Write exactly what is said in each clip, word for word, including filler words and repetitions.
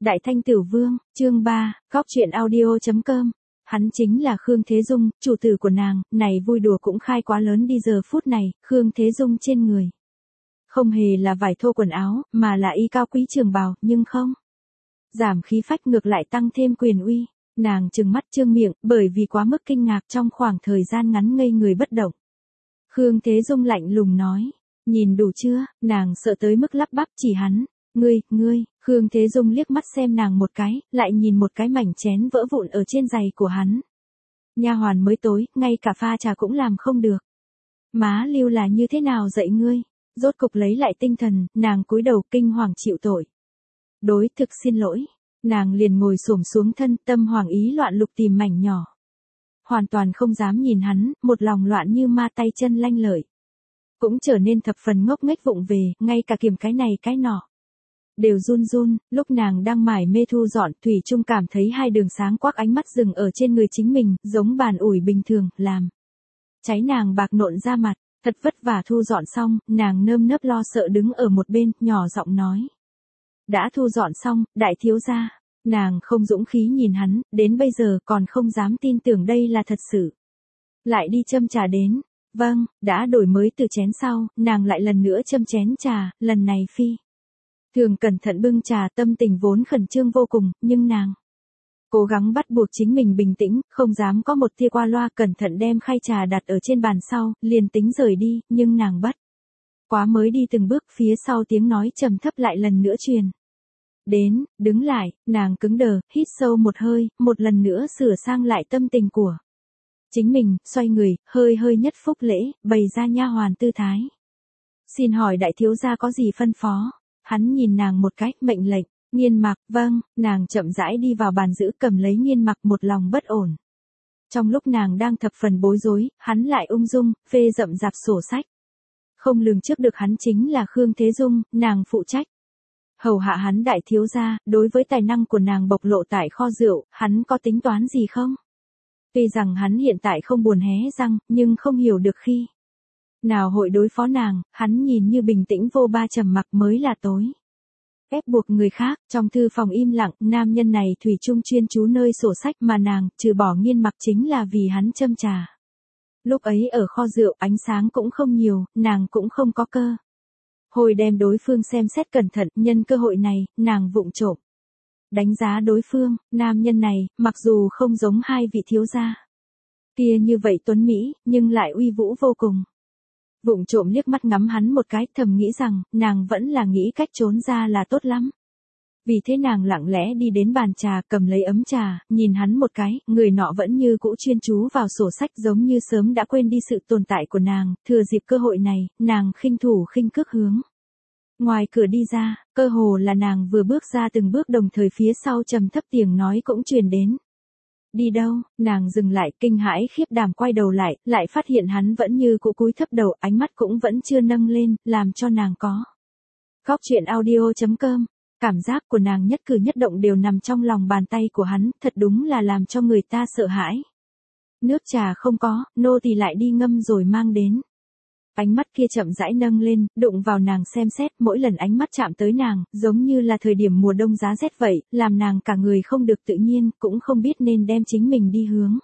Đại Thanh Tử Vương, chương ba, Góc Chuyện Audio chấm com. Hắn chính là Khương Thế Dung, chủ tử của nàng, này vui đùa cũng khai quá lớn đi. Giờ phút này, Khương Thế Dung trên người không hề là vải thô quần áo, mà là y cao quý trường bào, nhưng không giảm khí phách, ngược lại tăng thêm quyền uy. Nàng trừng mắt trương miệng, bởi vì quá mức kinh ngạc trong khoảng thời gian ngắn ngây người bất động. Khương Thế Dung lạnh lùng nói, nhìn đủ chưa? Nàng sợ tới mức lắp bắp chỉ hắn. Ngươi, ngươi, Khương Thế Dung liếc mắt xem nàng một cái, lại nhìn một cái mảnh chén vỡ vụn ở trên giày của hắn. Nha hoàn mới tối, ngay cả pha trà cũng làm không được. Má Lưu là như thế nào dạy ngươi? Rốt cục lấy lại tinh thần, nàng cúi đầu kinh hoàng chịu tội. Đối thực xin lỗi. Nàng liền ngồi xổm xuống thân, tâm hoàng ý loạn lục tìm mảnh nhỏ. Hoàn toàn không dám nhìn hắn, một lòng loạn như ma, tay chân lanh lợi. Cũng trở nên thập phần ngốc nghếch vụng về, ngay cả kiểm cái này cái nọ đều run run. Lúc nàng đang mải mê thu dọn, thủy chung cảm thấy hai đường sáng quắc ánh mắt dừng ở trên người chính mình, giống bàn ủi bình thường, làm cháy nàng bạc nộn ra mặt. Thật vất vả thu dọn xong, nàng nơm nớp lo sợ đứng ở một bên, nhỏ giọng nói. Đã thu dọn xong, đại thiếu gia. Nàng không dũng khí nhìn hắn, đến bây giờ còn không dám tin tưởng đây là thật sự. Lại đi châm trà đến. Vâng, đã đổi mới từ chén sau, nàng lại lần nữa châm chén trà, lần này phi thường cẩn thận bưng trà, tâm tình vốn khẩn trương vô cùng, nhưng nàng cố gắng bắt buộc chính mình bình tĩnh, không dám có một tia qua loa, cẩn thận đem khay trà đặt ở trên bàn sau, liền tính rời đi, nhưng nàng bất quá mới đi từng bước, phía sau tiếng nói trầm thấp lại lần nữa truyền đến. Đứng lại, nàng cứng đờ, hít sâu một hơi, một lần nữa sửa sang lại tâm tình của chính mình, xoay người, hơi hơi nhất phúc lễ, bày ra nha hoàn tư thái. Xin hỏi đại thiếu gia có gì phân phó? Hắn nhìn nàng một cái, mệnh lệnh. Nghiên Mặc, vâng. Nàng chậm rãi đi vào bàn giữ, cầm lấy Nghiên Mặc, một lòng bất ổn. Trong lúc nàng đang thập phần bối rối, hắn lại ung dung phê rậm rạp sổ sách. Không lường trước được hắn chính là Khương Thế Dung, nàng phụ trách hầu hạ hắn đại thiếu gia. Đối với tài năng của nàng bộc lộ tại kho rượu, hắn có tính toán gì không? Tuy rằng hắn hiện tại không buồn hé răng, nhưng không hiểu được khi nào hội đối phó nàng. Hắn nhìn như bình tĩnh vô ba trầm mặc mới là tối ép buộc người khác. Trong thư phòng im lặng, nam nhân này thủy chung chuyên chú nơi sổ sách, mà nàng, trừ bỏ Nghiên Mặc chính là vì hắn châm trà. Lúc ấy ở kho rượu, ánh sáng cũng không nhiều, nàng cũng không có cơ hồi đem đối phương xem xét cẩn thận. Nhân cơ hội này, nàng vụng trộm đánh giá đối phương. Nam nhân này, mặc dù không giống hai vị thiếu gia kia như vậy tuấn mỹ, nhưng lại uy vũ vô cùng. Vụng trộm liếc mắt ngắm hắn một cái, thầm nghĩ rằng, nàng vẫn là nghĩ cách trốn ra là tốt lắm. Vì thế nàng lặng lẽ đi đến bàn trà, cầm lấy ấm trà, nhìn hắn một cái, người nọ vẫn như cũ chuyên chú vào sổ sách, giống như sớm đã quên đi sự tồn tại của nàng. Thừa dịp cơ hội này, nàng khinh thủ khinh cước hướng ngoài cửa đi ra, cơ hồ là nàng vừa bước ra từng bước, đồng thời phía sau trầm thấp tiếng nói cũng truyền đến. Đi đâu? Nàng dừng lại, kinh hãi khiếp đảm quay đầu lại, lại phát hiện hắn vẫn như cũ cúi thấp đầu, ánh mắt cũng vẫn chưa nâng lên, làm cho nàng có Góc Chuyện Audio chấm com. Cảm giác của nàng nhất cử nhất động đều nằm trong lòng bàn tay của hắn, thật đúng là làm cho người ta sợ hãi. Nước trà không có, nô tỳ lại đi ngâm rồi mang đến. Ánh mắt kia chậm rãi nâng lên, đụng vào nàng xem xét, mỗi lần ánh mắt chạm tới nàng, giống như là thời điểm mùa đông giá rét vậy, làm nàng cả người không được tự nhiên, cũng không biết nên đem chính mình đi hướng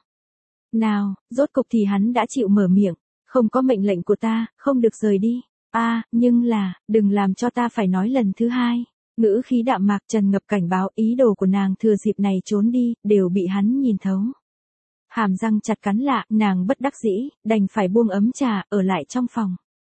nào. Rốt cục thì hắn đã chịu mở miệng. Không có mệnh lệnh của ta, không được rời đi. A, à, nhưng là, đừng làm cho ta phải nói lần thứ hai. Ngữ khí đạm mạc tràn ngập cảnh báo, ý đồ của nàng thừa dịp này trốn đi, đều bị hắn nhìn thấu. Hàm răng chặt cắn lạ, nàng bất đắc dĩ, đành phải buông ấm trà, ở lại trong phòng.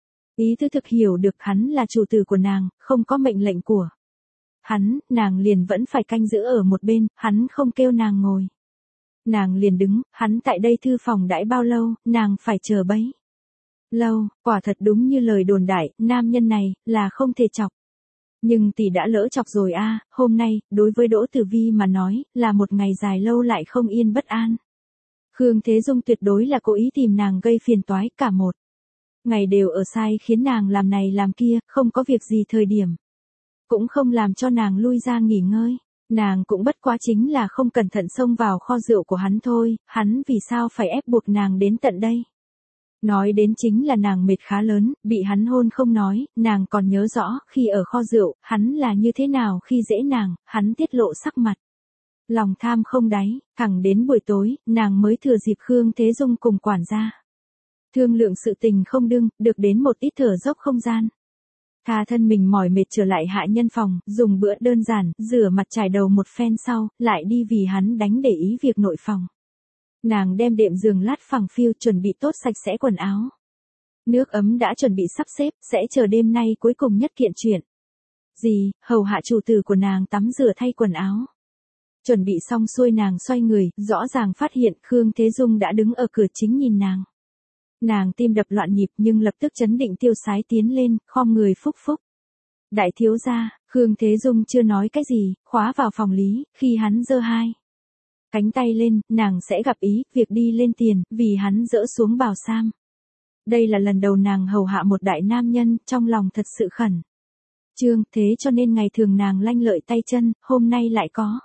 Ý thức thực hiểu được hắn là chủ tử của nàng, không có mệnh lệnh của hắn, nàng liền vẫn phải canh giữ ở một bên. Hắn không kêu nàng ngồi, nàng liền đứng. Hắn tại đây thư phòng đãi bao lâu, nàng phải chờ bấy lâu. Quả thật đúng như lời đồn đại, nam nhân này là không thể chọc. Nhưng tỷ đã lỡ chọc rồi a. À, hôm nay, đối với Đỗ Tử Vi mà nói, là một ngày dài lâu lại không yên bất an. Khương Thế Dung tuyệt đối là cố ý tìm nàng gây phiền toái, cả một ngày đều ở sai khiến nàng làm này làm kia, không có việc gì thời điểm cũng không làm cho nàng lui ra nghỉ ngơi. Nàng cũng bất quá chính là không cẩn thận xông vào kho rượu của hắn thôi, hắn vì sao phải ép buộc nàng đến tận đây? Nói đến chính là nàng mệt khá lớn, bị hắn hôn không nói, nàng còn nhớ rõ, khi ở kho rượu, hắn là như thế nào khi dễ nàng, hắn tiết lộ sắc mặt. Lòng tham không đáy, thẳng đến buổi tối, nàng mới thừa dịp Khương Thế Dung cùng quản gia. Thương lượng sự tình không đương, được đến một ít thở dốc không gian. Tha thân mình mỏi mệt trở lại hạ nhân phòng, dùng bữa đơn giản, rửa mặt trải đầu một phen sau, lại đi vì hắn đánh để ý việc nội phòng. Nàng đem đệm giường lát phẳng phiu chuẩn bị tốt sạch sẽ quần áo. Nước ấm đã chuẩn bị sắp xếp, sẽ chờ đêm nay cuối cùng nhất kiện chuyện. Gì, hầu hạ chủ tử của nàng tắm rửa thay quần áo. Chuẩn bị xong xuôi nàng xoay người, rõ ràng phát hiện Khương Thế Dung đã đứng ở cửa chính nhìn nàng. Nàng tim đập loạn nhịp nhưng lập tức chấn định tiêu sái tiến lên, khom người phúc phúc. Đại thiếu gia, Khương Thế Dung chưa nói cái gì, khóa vào phòng lý, khi hắn giơ hai cánh tay lên, nàng sẽ gặp ý, việc đi lên tiền, vì hắn dỡ xuống bào sam. Đây là lần đầu nàng hầu hạ một đại nam nhân, trong lòng thật sự khẩn trương, thế cho nên ngày thường nàng lanh lợi tay chân, hôm nay lại có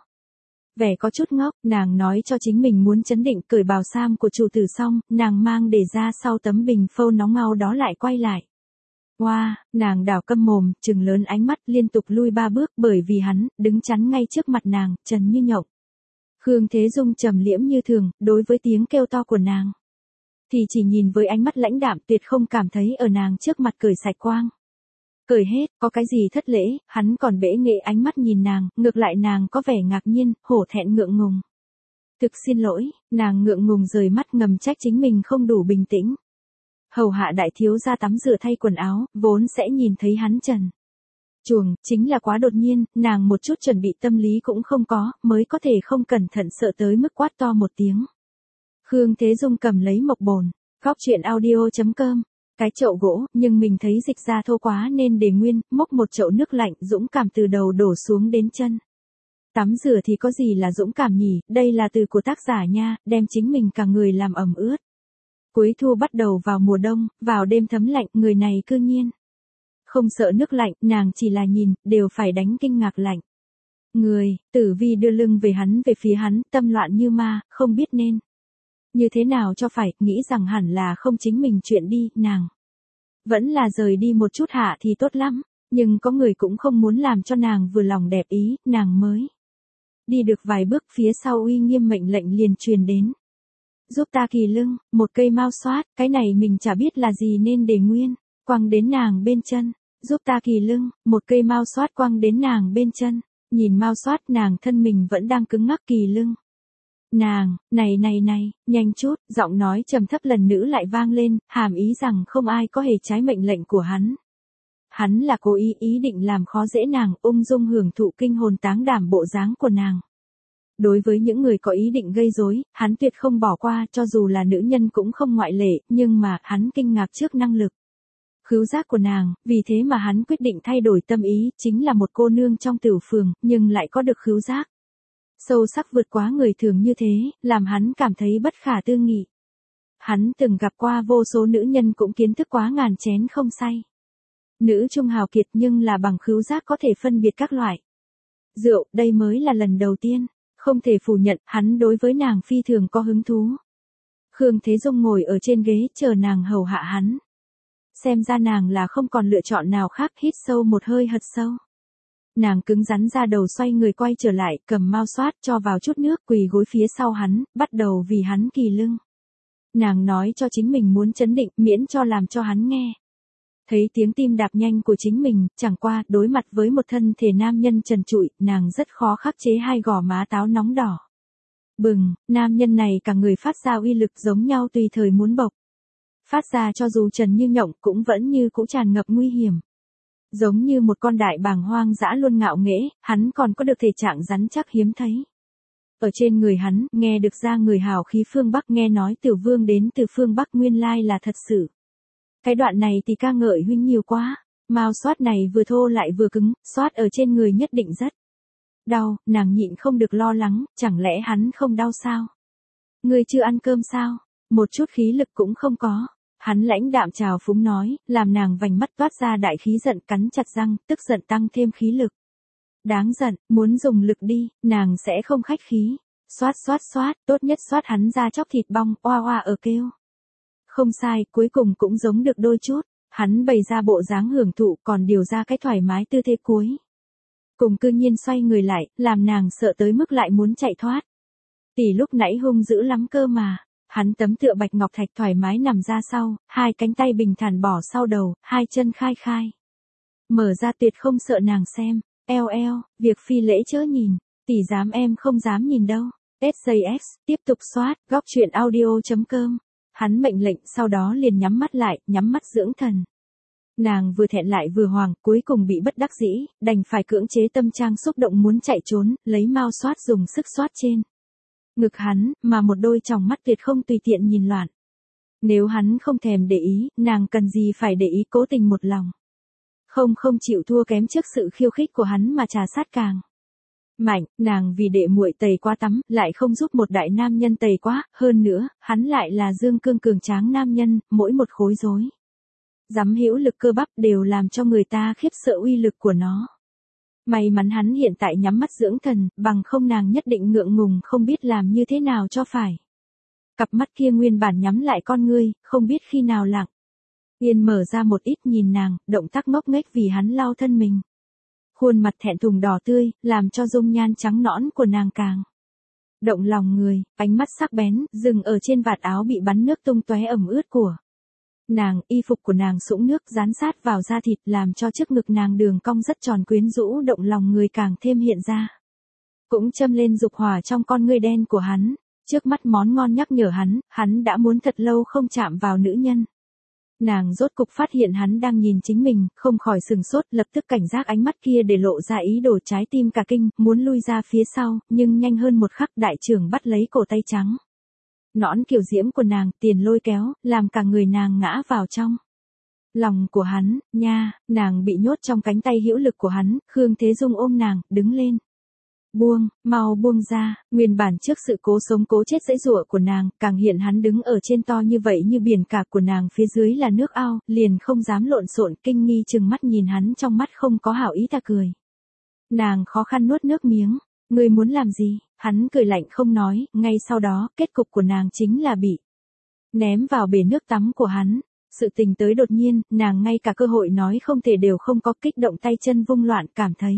vẻ có chút ngốc, nàng nói cho chính mình muốn chấn định cởi bào sam của chủ tử xong, nàng mang để ra sau tấm bình phâu nóng mau đó lại quay lại. Wow, nàng đảo câm mồm, trừng lớn ánh mắt liên tục lui ba bước bởi vì hắn, đứng chắn ngay trước mặt nàng, trần như nhộng. Khương Thế Dung trầm liễm như thường, đối với tiếng kêu to của nàng. Thì chỉ nhìn với ánh mắt lãnh đạm tuyệt không cảm thấy ở nàng trước mặt cởi sạch quang. Cởi hết, có cái gì thất lễ, hắn còn bẽ nghệ ánh mắt nhìn nàng, ngược lại nàng có vẻ ngạc nhiên, hổ thẹn ngượng ngùng. Thực xin lỗi, nàng ngượng ngùng rời mắt ngầm trách chính mình không đủ bình tĩnh. Hầu hạ đại thiếu gia tắm rửa thay quần áo, vốn sẽ nhìn thấy hắn trần chuồng, chính là quá đột nhiên, nàng một chút chuẩn bị tâm lý cũng không có, mới có thể không cẩn thận sợ tới mức quát to một tiếng. Khương Thế Dung cầm lấy mộc bồn, góc chuyện audio chấm com, cái chậu gỗ, nhưng mình thấy dịch ra thô quá nên để nguyên, múc một chậu nước lạnh dũng cảm từ đầu đổ xuống đến chân. Tắm rửa thì có gì là dũng cảm nhỉ, đây là từ của tác giả nha, đem chính mình cả người làm ẩm ướt. Cuối thu bắt đầu vào mùa đông, vào đêm thấm lạnh, người này cư nhiên không sợ nước lạnh, nàng chỉ là nhìn, đều phải đánh kinh ngạc lạnh. Người, Tử Vi đưa lưng về hắn về phía hắn, tâm loạn như ma, không biết nên như thế nào cho phải, nghĩ rằng hẳn là không chính mình chuyện đi, nàng vẫn là rời đi một chút hạ thì tốt lắm, nhưng có người cũng không muốn làm cho nàng vừa lòng đẹp ý, nàng mới đi được vài bước phía sau uy nghiêm mệnh lệnh liền truyền đến. Giúp ta kỳ lưng, một cây mao xoát, cái này mình chả biết là gì nên để nguyên, quăng đến nàng bên chân. Giúp ta kỳ lưng, một cây mao xoát quăng đến nàng bên chân, nhìn mao xoát nàng thân mình vẫn đang cứng ngắc kỳ lưng. Nàng, này này này, nhanh chút, giọng nói trầm thấp lần nữa lại vang lên, hàm ý rằng không ai có hề trái mệnh lệnh của hắn. Hắn là cố ý ý định làm khó dễ nàng, ung dung hưởng thụ kinh hồn táng đảm bộ dáng của nàng. Đối với những người có ý định gây rối, hắn tuyệt không bỏ qua, cho dù là nữ nhân cũng không ngoại lệ, nhưng mà, hắn kinh ngạc trước năng lực khứu giác của nàng, vì thế mà hắn quyết định thay đổi tâm ý, chính là một cô nương trong tửu phường, nhưng lại có được khứu giác sâu sắc vượt quá người thường như thế, làm hắn cảm thấy bất khả tư nghị. Hắn từng gặp qua vô số nữ nhân cũng kiến thức quá ngàn chén không say. Nữ trung hào kiệt nhưng là bằng khứu giác có thể phân biệt các loại rượu, đây mới là lần đầu tiên. Không thể phủ nhận, hắn đối với nàng phi thường có hứng thú. Khương Thế Dung ngồi ở trên ghế chờ nàng hầu hạ hắn. Xem ra nàng là không còn lựa chọn nào khác, hít sâu một hơi hật sâu. Nàng cứng rắn ra đầu xoay người quay trở lại, cầm mao xoát cho vào chút nước, quỳ gối phía sau hắn, bắt đầu vì hắn kỳ lưng. Nàng nói cho chính mình muốn chấn định, miễn cho làm cho hắn nghe thấy tiếng tim đạp nhanh của chính mình, chẳng qua, đối mặt với một thân thể nam nhân trần trụi, nàng rất khó khắc chế hai gò má táo nóng đỏ. Bừng, nam nhân này cả người phát ra uy lực giống nhau tùy thời muốn bộc phát ra, cho dù trần như nhộng cũng vẫn như cũ tràn ngập nguy hiểm. Giống như một con đại bàng hoang dã luôn ngạo nghễ, hắn còn có được thể trạng rắn chắc hiếm thấy. Ở trên người hắn, nghe được ra người hào khí phương Bắc, nghe nói Tiểu Vương đến từ phương Bắc nguyên lai là thật sự. Cái đoạn này thì ca ngợi huynh nhiều quá, mao xoát này vừa thô lại vừa cứng, xoát ở trên người nhất định rất đau, nàng nhịn không được lo lắng, chẳng lẽ hắn không đau sao? Ngươi chưa ăn cơm sao? Một chút khí lực cũng không có. Hắn lãnh đạm trào phúng nói, làm nàng vành mắt toát ra đại khí giận, cắn chặt răng, tức giận tăng thêm khí lực. Đáng giận, muốn dùng lực đi, nàng sẽ không khách khí. Xoát xoát xoát, tốt nhất xoát hắn ra chóc thịt bong, oa oa ở kêu. Không sai, cuối cùng cũng giống được đôi chút. Hắn bày ra bộ dáng hưởng thụ còn điều ra cái thoải mái tư thế cuối. Cùng cư nhiên xoay người lại, làm nàng sợ tới mức lại muốn chạy thoát. Tỷ lúc nãy hung dữ lắm cơ mà. Hắn tấm tựa bạch ngọc thạch thoải mái nằm ra sau, hai cánh tay bình thản bỏ sau đầu, hai chân khai khai. Mở ra tuyệt không sợ nàng xem. Eo eo, việc phi lễ chớ nhìn. Tỷ dám em không dám nhìn đâu. ét gi ét, tiếp tục soát, góc truyện audio chấm com. Hắn mệnh lệnh sau đó liền nhắm mắt lại, nhắm mắt dưỡng thần. Nàng vừa thẹn lại vừa hoảng, cuối cùng bị bất đắc dĩ, đành phải cưỡng chế tâm trạng xúc động muốn chạy trốn, lấy mao xoát dùng sức xoát trên ngực hắn, mà một đôi tròng mắt tuyệt không tùy tiện nhìn loạn. Nếu hắn không thèm để ý, nàng cần gì phải để ý, cố tình một lòng. Không không chịu thua kém trước sự khiêu khích của hắn mà trà sát càng mạnh. Nàng vì đệ muội tẩy qua tắm, lại không giúp một đại nam nhân tẩy quá, hơn nữa, hắn lại là dương cương cường tráng nam nhân, mỗi một khối rối dám hữu lực cơ bắp đều làm cho người ta khiếp sợ uy lực của nó. May mắn hắn hiện tại nhắm mắt dưỡng thần, bằng không nàng nhất định ngượng ngùng không biết làm như thế nào cho phải. Cặp mắt kia nguyên bản nhắm lại con ngươi, không biết khi nào lặng yên mở ra một ít nhìn nàng, động tác ngốc nghếch vì hắn lau thân mình. Khuôn mặt thẹn thùng đỏ tươi, làm cho dung nhan trắng nõn của nàng càng động lòng người, ánh mắt sắc bén, dừng ở trên vạt áo bị bắn nước tung tóe ẩm ướt của nàng. Y phục của nàng sũng nước dán sát vào da thịt, làm cho trước ngực nàng đường cong rất tròn quyến rũ, động lòng người càng thêm hiện ra. Cũng châm lên dục hỏa trong con ngươi đen của hắn, trước mắt món ngon nhắc nhở hắn, hắn đã muốn thật lâu không chạm vào nữ nhân. Nàng rốt cục phát hiện hắn đang nhìn chính mình, không khỏi sừng sốt, lập tức cảnh giác ánh mắt kia để lộ ra ý đồ, trái tim cả kinh, muốn lui ra phía sau, nhưng nhanh hơn một khắc đại trưởng bắt lấy cổ tay trắng nõn kiều diễm của nàng, tiền lôi kéo, làm cả người nàng ngã vào trong lòng của hắn. Nha, nàng bị nhốt trong cánh tay hữu lực của hắn. Khương Thế Dung ôm nàng, đứng lên. Buông, mau buông ra. Nguyên bản trước sự cố sống cố chết dãy dụa của nàng, càng hiện hắn đứng ở trên to như vậy như biển cả của nàng, phía dưới là nước ao, liền không dám lộn xộn, kinh nghi chừng mắt nhìn hắn, trong mắt không có hảo ý ta cười. Nàng khó khăn nuốt nước miếng. Ngươi muốn làm gì? Hắn cười lạnh không nói, ngay sau đó, kết cục của nàng chính là bị ném vào bể nước tắm của hắn. Sự tình tới đột nhiên, nàng ngay cả cơ hội nói không thể đều không có, kích động tay chân vung loạn, cảm thấy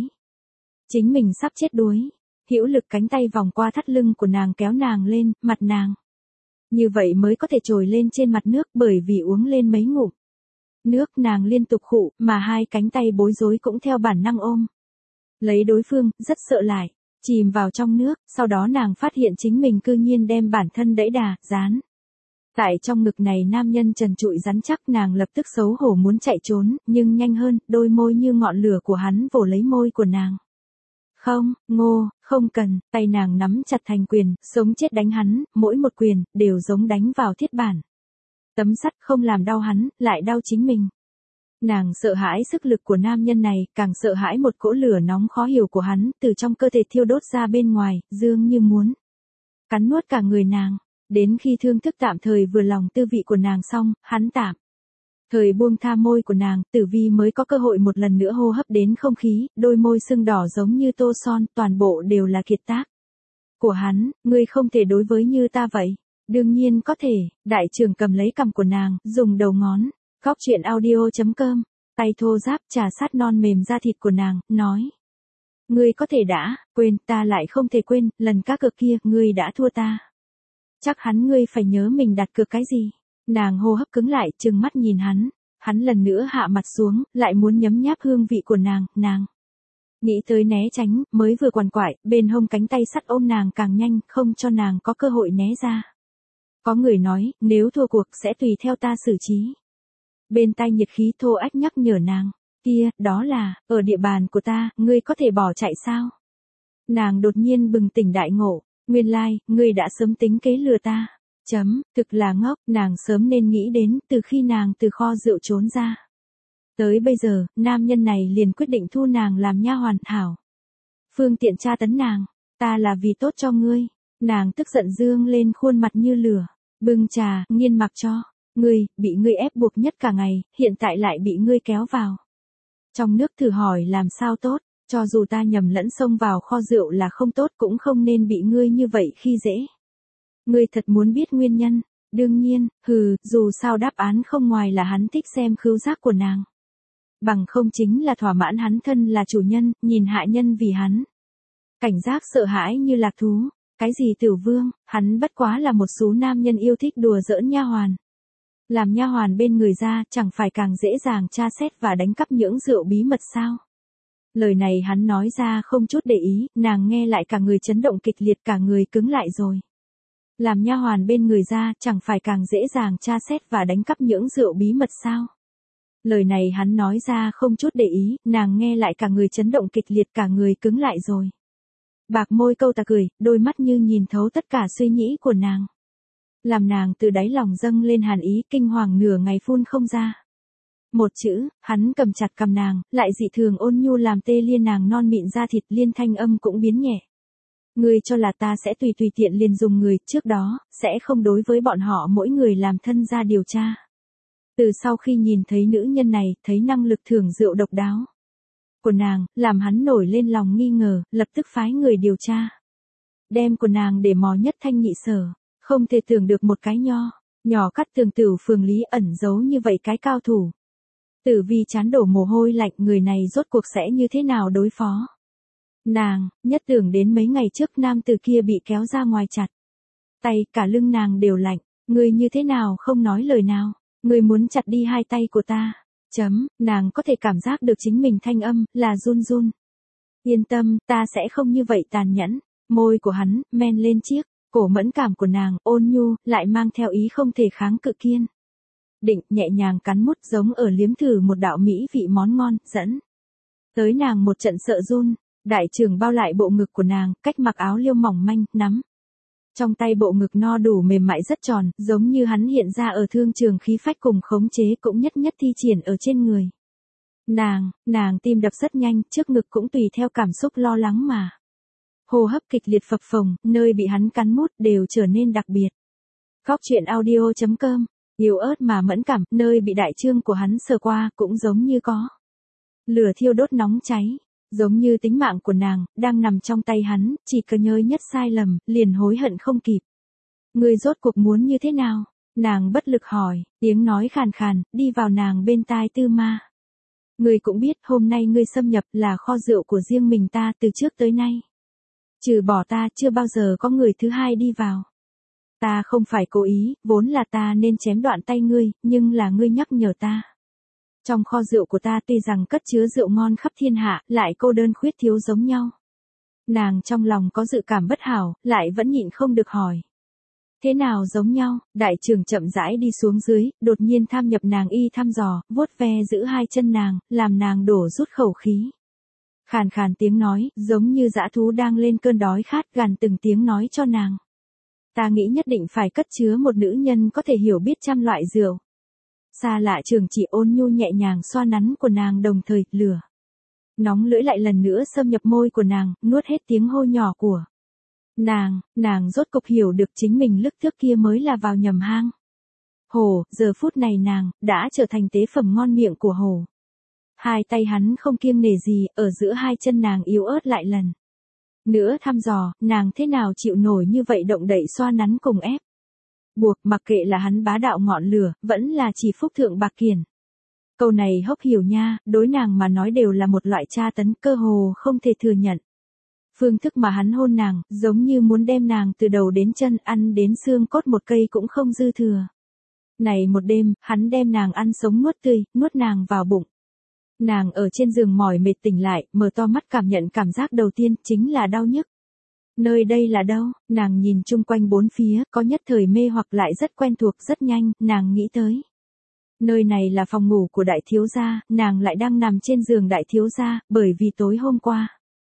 chính mình sắp chết đuối. Hữu lực cánh tay vòng qua thắt lưng của nàng kéo nàng lên, mặt nàng như vậy mới có thể trồi lên trên mặt nước, bởi vì uống lên mấy ngụm nước nàng liên tục khụ, mà hai cánh tay bối rối cũng theo bản năng ôm lấy đối phương, rất sợ lại chìm vào trong nước. Sau đó nàng phát hiện chính mình cư nhiên đem bản thân đẩy đà, dán tại trong ngực này nam nhân trần trụi rắn chắc. Nàng lập tức xấu hổ muốn chạy trốn, nhưng nhanh hơn, đôi môi như ngọn lửa của hắn vồ lấy môi của nàng. Không, Ngô, không cần. Tay nàng nắm chặt thành quyền, sống chết đánh hắn, mỗi một quyền đều giống đánh vào thiết bản tấm sắt, không làm đau hắn, lại đau chính mình. Nàng sợ hãi sức lực của nam nhân này, càng sợ hãi một cỗ lửa nóng khó hiểu của hắn, từ trong cơ thể thiêu đốt ra bên ngoài, dường như muốn cắn nuốt cả người nàng. Đến khi thương thức tạm thời vừa lòng tư vị của nàng xong, hắn tạm thời buông tha môi của nàng, Tử Vi mới có cơ hội một lần nữa hô hấp đến không khí, đôi môi sưng đỏ giống như tô son, toàn bộ đều là kiệt tác của hắn. Ngươi không thể đối với như ta vậy. Đương nhiên có thể. Đại trưởng cầm lấy cằm của nàng, dùng đầu ngón góc truyện audio chấm com, tay thô ráp trà sát non mềm da thịt của nàng, nói. Ngươi có thể đã quên, ta lại không thể quên, lần cá cược kia, ngươi đã thua ta. Chắc hắn ngươi phải nhớ mình đặt cược cái gì. Nàng hô hấp cứng lại, trừng mắt nhìn hắn. Hắn lần nữa hạ mặt xuống, lại muốn nhấm nháp hương vị của nàng, nàng nghĩ tới né tránh, mới vừa quằn quại, bên hông cánh tay sắt ôm nàng càng nhanh, không cho nàng có cơ hội né ra. Có người nói, nếu thua cuộc sẽ tùy theo ta xử trí. Bên tai nhiệt khí thô ách nhắc nhở nàng. Kia, đó là, ở địa bàn của ta, ngươi có thể bỏ chạy sao? Nàng đột nhiên bừng tỉnh đại ngộ. Nguyên lai, like, ngươi đã sớm tính kế lừa ta. Chấm, thực là ngốc, nàng sớm nên nghĩ đến, từ khi nàng từ kho rượu trốn ra. Tới bây giờ, nam nhân này liền quyết định thu nàng làm nha hoàn thảo. Phương tiện tra tấn nàng, ta là vì tốt cho ngươi. Nàng tức giận dương lên khuôn mặt như lửa. Bưng trà, nghiên mặc cho. Ngươi, bị ngươi ép buộc nhất cả ngày, hiện tại lại bị ngươi kéo vào trong nước, thử hỏi làm sao tốt. Cho dù ta nhầm lẫn xông vào kho rượu là không tốt, cũng không nên bị ngươi như vậy khi dễ. Ngươi thật muốn biết nguyên nhân. Đương nhiên, hừ, dù sao đáp án không ngoài là hắn thích xem khứu giác của nàng. Bằng không chính là thỏa mãn hắn thân là chủ nhân, nhìn hạ nhân vì hắn. Cảnh giác sợ hãi như lạc thú. Cái gì Tiểu Vương, hắn bất quá là một số nam nhân yêu thích đùa giỡn nha hoàn. Làm nha hoàn bên người ra chẳng phải càng dễ dàng tra xét và đánh cắp những rượu bí mật sao. Lời này hắn nói ra không chút để ý, nàng nghe lại cả người chấn động kịch liệt, cả người cứng lại rồi. Làm nha hoàn bên người ra chẳng phải càng dễ dàng tra xét và đánh cắp những rượu bí mật sao. Lời này hắn nói ra không chút để ý, nàng nghe lại cả người chấn động kịch liệt, cả người cứng lại rồi. Bạc môi câu tà cười, đôi mắt như nhìn thấu tất cả suy nghĩ của nàng. Làm nàng từ đáy lòng dâng lên hàn ý, kinh hoàng nửa ngày phun không ra. Một chữ, hắn cầm chặt cầm nàng, lại dị thường ôn nhu làm tê liên nàng non mịn da thịt, liên thanh âm cũng biến nhẹ. Ngươi cho là ta sẽ tùy tùy tiện liền dùng người, trước đó, sẽ không đối với bọn họ mỗi người làm thân ra điều tra. Từ sau khi nhìn thấy nữ nhân này, thấy năng lực thưởng rượu độc đáo của nàng, làm hắn nổi lên lòng nghi ngờ, lập tức phái người điều tra. Đem của nàng để mò nhất thanh nhị sở, không thể tưởng được một cái nho, nhỏ cắt tường Tửu Phường Lý ẩn giấu như vậy cái cao thủ. Tử Vi chán đổ mồ hôi lạnh, người này rốt cuộc sẽ như thế nào đối phó. Nàng, nhất tưởng đến mấy ngày trước nam tử kia bị kéo ra ngoài chặt. Tay, cả lưng nàng đều lạnh, ngươi như thế nào không nói lời nào, ngươi muốn chặt đi hai tay của ta. Chấm, nàng có thể cảm giác được chính mình thanh âm, là run run. Yên tâm, ta sẽ không như vậy tàn nhẫn. Môi của hắn, men lên chiếc, cổ mẫn cảm của nàng, ôn nhu, lại mang theo ý không thể kháng cự kiên. Định, nhẹ nhàng cắn mút giống ở liếm thử một đạo mỹ vị món ngon, dẫn. Tới nàng một trận sợ run, đại trưởng bao lại bộ ngực của nàng, cách mặc áo liêu mỏng manh, nắm. Trong tay bộ ngực no đủ mềm mại rất tròn, giống như hắn hiện ra ở thương trường khí phách cùng khống chế cũng nhất nhất thi triển ở trên người. Nàng, nàng tim đập rất nhanh, trước ngực cũng tùy theo cảm xúc lo lắng mà. Hô hấp kịch liệt phập phồng, nơi bị hắn cắn mút đều trở nên đặc biệt. Góc truyện audio chấm com, yếu ớt mà mẫn cảm, nơi bị đại trương của hắn sờ qua cũng giống như có lửa thiêu đốt nóng cháy. Giống như tính mạng của nàng, đang nằm trong tay hắn, chỉ cần nhớ nhất sai lầm, liền hối hận không kịp. Ngươi rốt cuộc muốn như thế nào? Nàng bất lực hỏi, tiếng nói khàn khàn, đi vào nàng bên tai Tư Ma. Ngươi cũng biết, hôm nay ngươi xâm nhập là kho rượu của riêng mình ta từ trước tới nay. Trừ bỏ ta, chưa bao giờ có người thứ hai đi vào. Ta không phải cố ý, vốn là ta nên chém đoạn tay ngươi, nhưng là ngươi nhắc nhở ta. Trong kho rượu của ta tuy rằng cất chứa rượu ngon khắp thiên hạ, lại cô đơn khuyết thiếu giống nhau. Nàng trong lòng có dự cảm bất hảo, lại vẫn nhịn không được hỏi. Thế nào giống nhau, đại trưởng chậm rãi đi xuống dưới, đột nhiên tham nhập nàng y thăm dò, vuốt ve giữ hai chân nàng, làm nàng đổ rút khẩu khí. Khàn khàn tiếng nói, giống như dã thú đang lên cơn đói khát, gằn từng tiếng nói cho nàng. Ta nghĩ nhất định phải cất chứa một nữ nhân có thể hiểu biết trăm loại rượu. Xa lạ trường chỉ ôn nhu nhẹ nhàng xoa nắn của nàng, đồng thời, lửa nóng lưỡi lại lần nữa xâm nhập môi của nàng, nuốt hết tiếng hô nhỏ của nàng. Nàng rốt cục hiểu được chính mình lúc trước kia mới là vào nhầm hang. Hồ, giờ phút này nàng, đã trở thành tế phẩm ngon miệng của hồ. Hai tay hắn không kiêng nể gì, ở giữa hai chân nàng yếu ớt lại lần nữa thăm dò, nàng thế nào chịu nổi như vậy động đậy xoa nắn cùng ép. Buộc, mặc kệ là hắn bá đạo ngọn lửa, vẫn là chỉ phúc thượng bạc kiển. Câu này hốc hiểu nha, đối nàng mà nói đều là một loại tra tấn, cơ hồ không thể thừa nhận. Phương thức mà hắn hôn nàng, giống như muốn đem nàng từ đầu đến chân, ăn đến xương cốt một cây cũng không dư thừa. Này một đêm, hắn đem nàng ăn sống nuốt tươi, nuốt nàng vào bụng. Nàng ở trên giường mỏi mệt tỉnh lại, mở to mắt cảm nhận cảm giác đầu tiên, chính là đau nhức. Nơi đây là đâu? Nàng nhìn chung quanh bốn phía, có nhất thời mê hoặc lại rất quen thuộc, rất nhanh, nàng nghĩ tới. Nơi này là phòng ngủ của đại thiếu gia, nàng lại đang nằm trên giường đại thiếu gia, bởi vì tối hôm qua.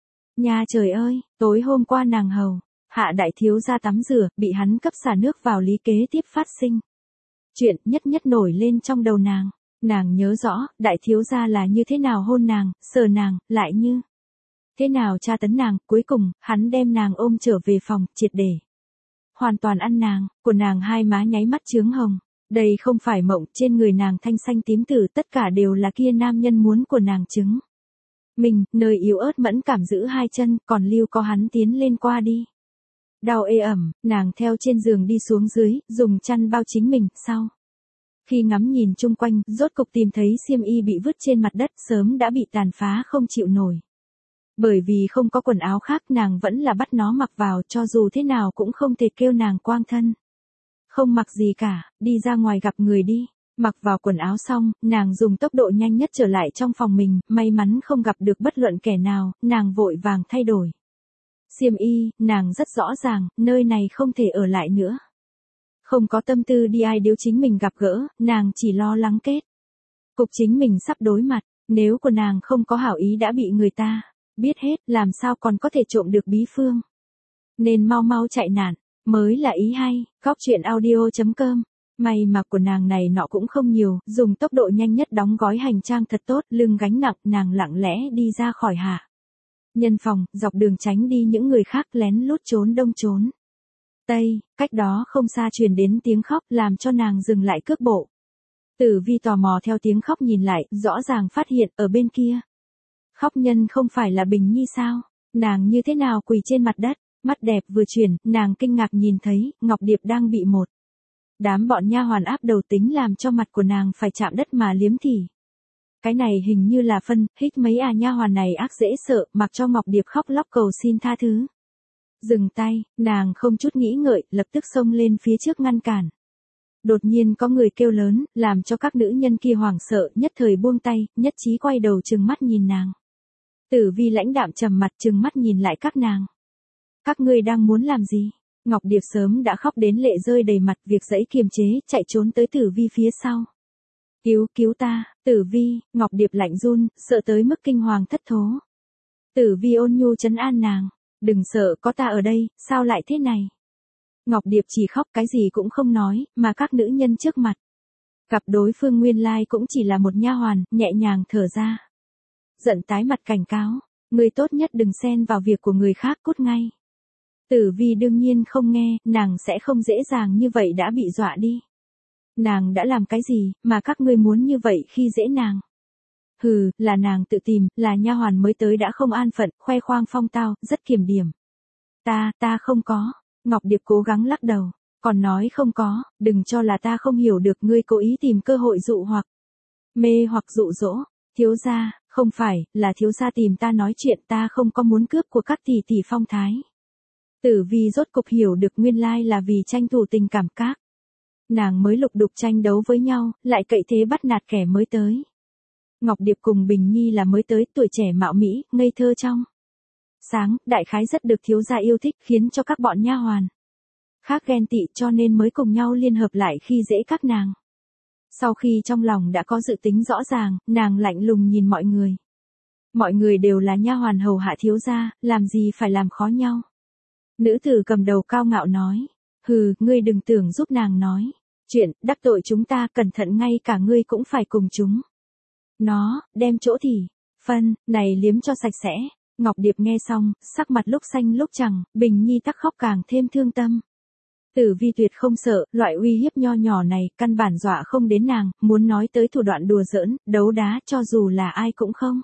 Nha trời ơi, tối hôm qua nàng hầu, hạ đại thiếu gia tắm rửa, bị hắn cấp xả nước vào lý kế tiếp phát sinh. Chuyện nhất nhất nổi lên trong đầu nàng. Nàng nhớ rõ, đại thiếu gia là như thế nào hôn nàng, sờ nàng, lại như thế nào tra tấn nàng, cuối cùng, hắn đem nàng ôm trở về phòng, triệt để hoàn toàn ăn nàng, của nàng hai má nháy mắt chướng hồng. Đây không phải mộng, trên người nàng thanh xanh tím tử, tất cả đều là kia nam nhân muốn của nàng chứng. Mình, nơi yếu ớt mẫn cảm giữ hai chân, còn lưu có hắn tiến lên qua đi. Đau ê ẩm, nàng theo trên giường đi xuống dưới, dùng chăn bao chính mình, sau. Khi ngắm nhìn chung quanh, rốt cục tìm thấy xiêm y bị vứt trên mặt đất sớm đã bị tàn phá không chịu nổi. Bởi vì không có quần áo khác nàng vẫn là bắt nó mặc vào cho dù thế nào cũng không thể kêu nàng quang thân. Không mặc gì cả, đi ra ngoài gặp người đi. Mặc vào quần áo xong, nàng dùng tốc độ nhanh nhất trở lại trong phòng mình, may mắn không gặp được bất luận kẻ nào, nàng vội vàng thay đổi. Xiêm y, nàng rất rõ ràng, nơi này không thể ở lại nữa. Không có tâm tư đi ai điếu chính mình gặp gỡ, nàng chỉ lo lắng kết. Cục chính mình sắp đối mặt, nếu của nàng không có hảo ý đã bị người ta biết hết, làm sao còn có thể trộm được bí phương. Nên mau mau chạy nạn, mới là ý hay, góc chuyện audio chấm com. May mà của nàng này nọ cũng không nhiều, dùng tốc độ nhanh nhất đóng gói hành trang thật tốt, lưng gánh nặng, nàng lặng lẽ đi ra khỏi hạ nhân phòng, dọc đường tránh đi những người khác lén lút trốn đông trốn tây, cách đó không xa truyền đến tiếng khóc làm cho nàng dừng lại cước bộ. Tử Vi tò mò theo tiếng khóc nhìn lại, rõ ràng phát hiện ở bên kia. Khóc nhân không phải là Bình Nhi sao? Nàng như thế nào quỳ trên mặt đất, mắt đẹp vừa chuyển, nàng kinh ngạc nhìn thấy, Ngọc Điệp đang bị một đám bọn nha hoàn áp đầu tính làm cho mặt của nàng phải chạm đất mà liếm thỉ. Cái này hình như là phân, hích mấy à nha hoàn này ác dễ sợ, mặc cho Ngọc Điệp khóc lóc cầu xin tha thứ. Dừng tay, nàng không chút nghĩ ngợi, lập tức xông lên phía trước ngăn cản. Đột nhiên có người kêu lớn, làm cho các nữ nhân kia hoảng sợ, nhất thời buông tay, nhất trí quay đầu trừng mắt nhìn nàng. Tử Vi lãnh đạm trầm mặt trừng mắt nhìn lại các nàng. Các ngươi đang muốn làm gì? Ngọc Điệp sớm đã khóc đến lệ rơi đầy mặt, việc dãy kiềm chế, chạy trốn tới Tử Vi phía sau. Cứu, cứu ta, Tử Vi, Ngọc Điệp lạnh run, sợ tới mức kinh hoàng thất thố. Tử Vi ôn nhu trấn an nàng, đừng sợ, có ta ở đây, sao lại thế này? Ngọc Điệp chỉ khóc cái gì cũng không nói, mà các nữ nhân trước mặt. Cặp đối phương nguyên lai cũng chỉ là một nha hoàn, nhẹ nhàng thở ra. Giận tái mặt cảnh cáo, người tốt nhất đừng xen vào việc của người khác, cút ngay. Tử Vi đương nhiên không nghe, nàng sẽ không dễ dàng như vậy đã bị dọa đi. Nàng đã làm cái gì, mà các ngươi muốn như vậy khi dễ nàng? Hừ, là nàng tự tìm, là nha hoàn mới tới đã không an phận, khoe khoang phong tao, rất kiềm điểm. Ta, ta không có. Ngọc Điệp cố gắng lắc đầu, còn nói không có, đừng cho là ta không hiểu được, ngươi cố ý tìm cơ hội dụ hoặc mê hoặc dụ dỗ. Thiếu gia, không phải, là thiếu gia tìm ta nói chuyện, ta không có muốn cướp của các tỷ tỷ phong thái. Tử Vi rốt cục hiểu được nguyên lai là vì tranh thủ tình cảm các nàng mới lục đục tranh đấu với nhau, lại cậy thế bắt nạt kẻ mới tới. Ngọc Điệp cùng Bình Nhi là mới tới, tuổi trẻ mạo mỹ, ngây thơ trong sáng, đại khái rất được thiếu gia yêu thích, khiến cho các bọn nha hoàn khác ghen tị, cho nên mới cùng nhau liên hợp lại khi dễ các nàng. Sau khi trong lòng đã có dự tính rõ ràng, nàng lạnh lùng nhìn mọi người. Mọi người đều là nha hoàn hầu hạ thiếu gia, làm gì phải làm khó nhau. Nữ tử cầm đầu cao ngạo nói, hừ, ngươi đừng tưởng giúp nàng nói chuyện, đắc tội chúng ta, cẩn thận ngay cả ngươi cũng phải cùng chúng nó, đem chỗ thì phân này liếm cho sạch sẽ. Ngọc Điệp nghe xong, sắc mặt lúc xanh lúc chẳng, Bình Nhi tắc khóc càng thêm thương tâm. Tử Vi tuyệt không sợ, loại uy hiếp nho nhỏ này, căn bản dọa không đến nàng, muốn nói tới thủ đoạn đùa giỡn, đấu đá, cho dù là ai cũng không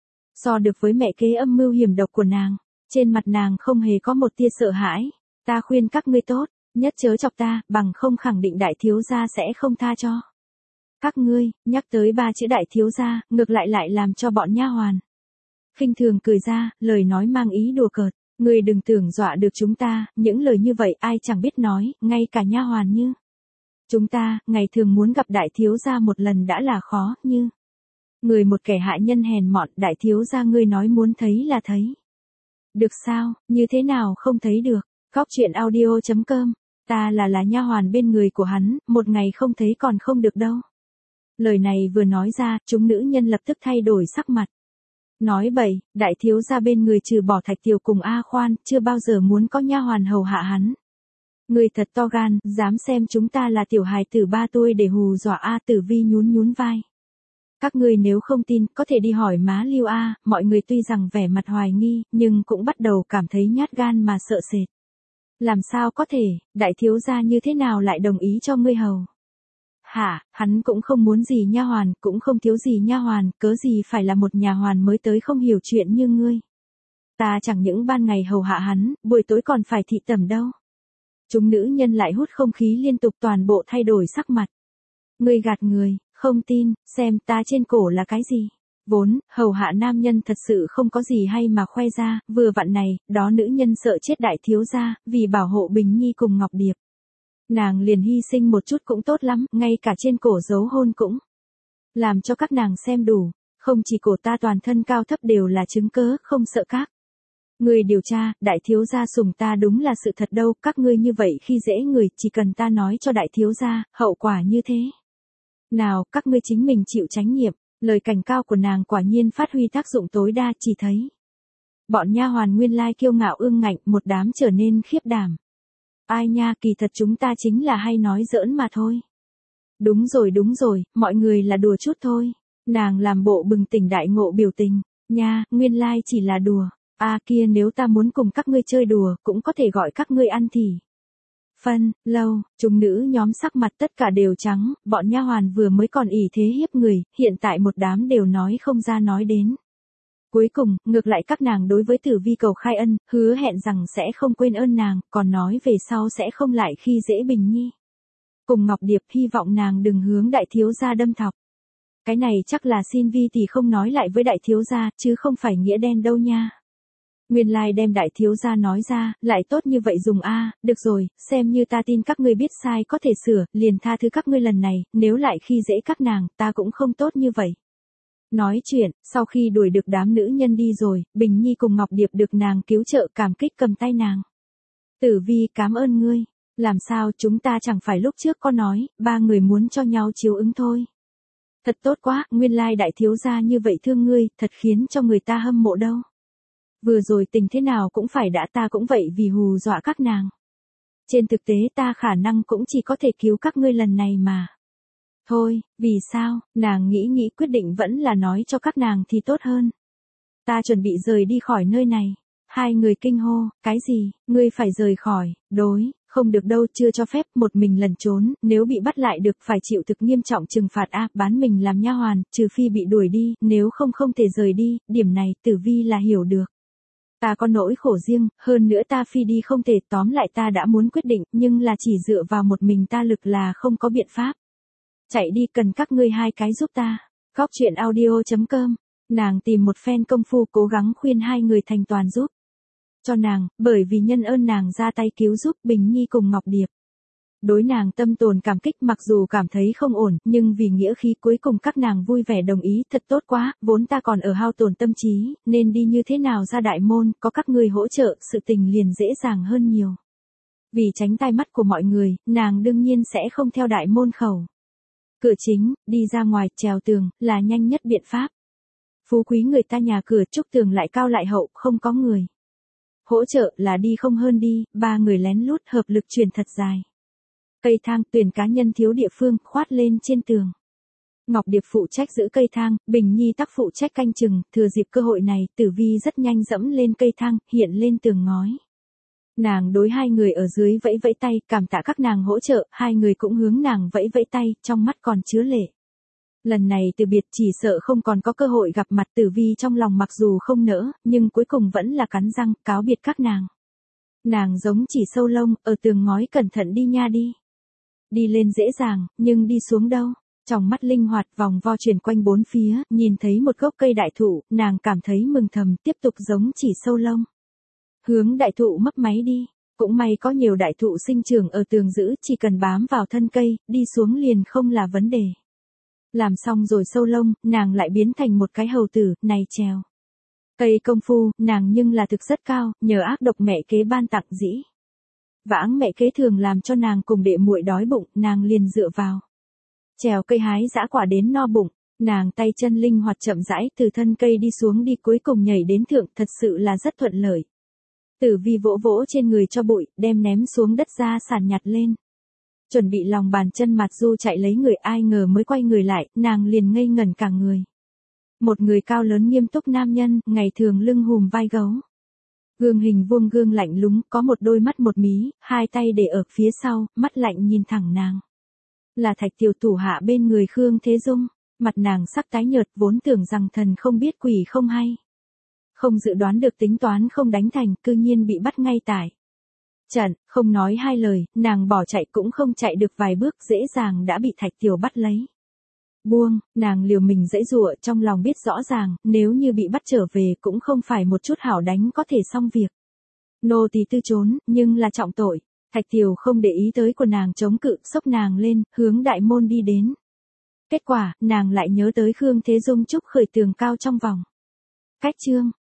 so được với mẹ kế âm mưu hiểm độc của nàng. Trên mặt nàng không hề có một tia sợ hãi. Ta khuyên các ngươi tốt, nhất chớ chọc ta, bằng không khẳng định đại thiếu gia sẽ không tha cho các ngươi. Nhắc tới ba chữ đại thiếu gia, ngược lại lại làm cho bọn nha hoàn khinh thường cười ra, lời nói mang ý đùa cợt. Ngươi đừng tưởng dọa được chúng ta, những lời như vậy ai chẳng biết nói, ngay cả nha hoàn như chúng ta, ngày thường muốn gặp đại thiếu gia một lần đã là khó, như người một kẻ hạ nhân hèn mọn, đại thiếu gia ngươi nói muốn thấy là thấy được sao, như thế nào không thấy được. Góc chuyện audio chấm com. Ta là là nha hoàn bên người của hắn, một ngày không thấy còn không được đâu. Lời này vừa nói ra, chúng nữ nhân lập tức thay đổi sắc mặt. Nói bậy, đại thiếu gia bên người trừ bỏ Thạch Tiểu cùng A Khoan, chưa bao giờ muốn có nha hoàn hầu hạ hắn. Người thật to gan, dám xem chúng ta là tiểu hài tử ba tuổi để hù dọa. A Tử Vi nhún nhún vai. Các ngươi nếu không tin, có thể đi hỏi má Lưu A. Mọi người tuy rằng vẻ mặt hoài nghi, nhưng cũng bắt đầu cảm thấy nhát gan mà sợ sệt. Làm sao có thể, đại thiếu gia như thế nào lại đồng ý cho ngươi hầu hả? Hắn cũng không muốn gì nha hoàn, cũng không thiếu gì nha hoàn, cớ gì phải là một nhà hoàn mới tới không hiểu chuyện như ngươi. Ta chẳng những ban ngày hầu hạ hắn, buổi tối còn phải thị tẩm đâu. Chúng nữ nhân lại hút không khí liên tục, toàn bộ thay đổi sắc mặt. Ngươi gạt người, không tin, xem ta trên cổ là cái gì. Vốn, hầu hạ nam nhân thật sự không có gì hay mà khoe ra, vừa vặn này, đó nữ nhân sợ chết đại thiếu gia, vì bảo hộ Bình Nhi cùng Ngọc Điệp. Nàng liền hy sinh một chút cũng tốt lắm, ngay cả trên cổ dấu hôn cũng. Làm cho các nàng xem đủ, không chỉ cổ ta toàn thân cao thấp đều là chứng cớ, không sợ các. Người điều tra, đại thiếu gia sủng ta đúng là sự thật đâu, các ngươi như vậy khi dễ người, chỉ cần ta nói cho đại thiếu gia, hậu quả như thế. Nào, các ngươi chính mình chịu trách nhiệm, lời cảnh cao của nàng quả nhiên phát huy tác dụng tối đa, chỉ thấy. Bọn nha hoàn nguyên lai kiêu ngạo ương ngạnh, một đám trở nên khiếp đảm. Ai nha, kỳ thật chúng ta chính là hay nói giỡn mà thôi. Đúng rồi đúng rồi, mọi người là đùa chút thôi. Nàng làm bộ bừng tỉnh đại ngộ biểu tình, nha, nguyên lai chỉ là đùa. À kia, nếu ta muốn cùng các ngươi chơi đùa, cũng có thể gọi các ngươi ăn thì. Phân, lâu, chúng nữ nhóm sắc mặt tất cả đều trắng, bọn nha hoàn vừa mới còn ỷ thế hiếp người, hiện tại một đám đều nói không ra nói đến. Cuối cùng, ngược lại các nàng đối với Tử Vi cầu khai ân, hứa hẹn rằng sẽ không quên ơn nàng, còn nói về sau sẽ không lại khi dễ Bình Nhi. Cùng Ngọc Điệp hy vọng nàng đừng hướng đại thiếu gia đâm thọc. Cái này chắc là xin Vi thì không nói lại với đại thiếu gia, chứ không phải nghĩa đen đâu nha. Nguyên lai đem đại thiếu gia nói ra, lại tốt như vậy dùng a, được rồi, xem như ta tin các ngươi biết sai có thể sửa, liền tha thứ các ngươi lần này, nếu lại khi dễ các nàng, ta cũng không tốt như vậy. Nói chuyện, sau khi đuổi được đám nữ nhân đi rồi, Bình Nhi cùng Ngọc Điệp được nàng cứu trợ cảm kích cầm tay nàng. Tử Vi cảm ơn ngươi, làm sao chúng ta chẳng phải lúc trước có nói, ba người muốn cho nhau chiếu ứng thôi. Thật tốt quá, nguyên lai đại thiếu gia như vậy thương ngươi, thật khiến cho người ta hâm mộ đâu. Vừa rồi tình thế nào cũng phải đã, ta cũng vậy vì hù dọa các nàng. Trên thực tế ta khả năng cũng chỉ có thể cứu các ngươi lần này mà. Thôi, vì sao, nàng nghĩ nghĩ quyết định vẫn là nói cho các nàng thì tốt hơn. Ta chuẩn bị rời đi khỏi nơi này. Hai người kinh hô, cái gì, ngươi phải rời khỏi, đối, không được đâu, chưa cho phép một mình lẩn trốn, nếu bị bắt lại được phải chịu thực nghiêm trọng trừng phạt a, bán mình làm nha hoàn, trừ phi bị đuổi đi, nếu không không thể rời đi, điểm này Tử Vi là hiểu được. Ta có nỗi khổ riêng, hơn nữa ta phi đi không thể, tóm lại ta đã muốn quyết định, nhưng là chỉ dựa vào một mình ta lực là không có biện pháp. Chạy đi, cần các ngươi hai cái giúp ta. Góc truyện audio chấm com, nàng tìm một phen công phu cố gắng khuyên hai người thành toàn giúp cho nàng, bởi vì nhân ơn nàng ra tay cứu giúp Bình Nhi cùng Ngọc Điệp. Đối nàng tâm tồn cảm kích, mặc dù cảm thấy không ổn, nhưng vì nghĩa khí cuối cùng các nàng vui vẻ đồng ý, thật tốt quá, vốn ta còn ở hao tổn tâm trí, nên đi như thế nào ra đại môn, có các ngươi hỗ trợ, sự tình liền dễ dàng hơn nhiều. Vì tránh tai mắt của mọi người, nàng đương nhiên sẽ không theo đại môn khẩu. Cửa chính, đi ra ngoài, trèo tường, là nhanh nhất biện pháp. Phú quý người ta nhà cửa trúc tường lại cao lại hậu, không có người hỗ trợ là đi không hơn đi, ba người lén lút hợp lực truyền thật dài. Cây thang, tuyển cá nhân thiếu địa phương, khoát lên trên tường. Ngọc Điệp phụ trách giữ cây thang, Bình Nhi tác phụ trách canh chừng, thừa dịp cơ hội này, Tử Vi rất nhanh dẫm lên cây thang, hiện lên tường ngói. Nàng đối hai người ở dưới vẫy vẫy tay, cảm tạ các nàng hỗ trợ, hai người cũng hướng nàng vẫy vẫy tay, trong mắt còn chứa lệ. Lần này từ biệt chỉ sợ không còn có cơ hội gặp mặt, Tử Vi trong lòng mặc dù không nỡ, nhưng cuối cùng vẫn là cắn răng, cáo biệt các nàng. Nàng giống chỉ sâu lông, ở tường ngói cẩn thận đi nha đi. Đi lên dễ dàng, nhưng đi xuống đâu? Trong mắt linh hoạt vòng vo chuyển quanh bốn phía, nhìn thấy một gốc cây đại thụ, nàng cảm thấy mừng thầm, tiếp tục giống chỉ sâu lông. Hướng đại thụ mấp máy đi, cũng may có nhiều đại thụ sinh trưởng ở tường giữ, chỉ cần bám vào thân cây, đi xuống liền không là vấn đề. Làm xong rồi sâu lông, nàng lại biến thành một cái hầu tử, này trèo. Cây công phu, nàng nhưng là thực rất cao, nhờ ác độc mẹ kế ban tặng dĩ. Vãng mẹ kế thường làm cho nàng cùng đệ muội đói bụng, nàng liền dựa vào. Trèo cây hái dã quả đến no bụng, nàng tay chân linh hoạt chậm rãi từ thân cây đi xuống đi, cuối cùng nhảy đến thượng, thật sự là rất thuận lợi. Tử Vi vỗ vỗ trên người cho bụi, đem ném xuống đất ra sàn nhặt lên. Chuẩn bị lòng bàn chân mặt du chạy lấy người, ai ngờ mới quay người lại, nàng liền ngây ngẩn cả người. Một người cao lớn nghiêm túc nam nhân, ngày thường lưng hùm vai gấu. Gương hình vuông gương lạnh lúng, có một đôi mắt một mí, hai tay để ở phía sau, mắt lạnh nhìn thẳng nàng. Là Thạch tiểu thủ hạ bên người Khương Thế Dung, mặt nàng sắc tái nhợt, vốn tưởng rằng thần không biết quỷ không hay. Không dự đoán được tính toán không đánh thành, cư nhiên bị bắt ngay tại trận, không nói hai lời, nàng bỏ chạy cũng không chạy được vài bước, dễ dàng đã bị Thạch Tiểu bắt lấy. Buông, nàng liều mình giãy giụa, trong lòng biết rõ ràng, nếu như bị bắt trở về cũng không phải một chút hảo đánh có thể xong việc. Nô tỳ tư trốn, nhưng là trọng tội. Thạch Tiểu không để ý tới của nàng chống cự, xốc nàng lên, hướng đại môn đi đến. Kết quả, nàng lại nhớ tới Khương Thế Dung chúc khởi tường cao trong vòng cách chương.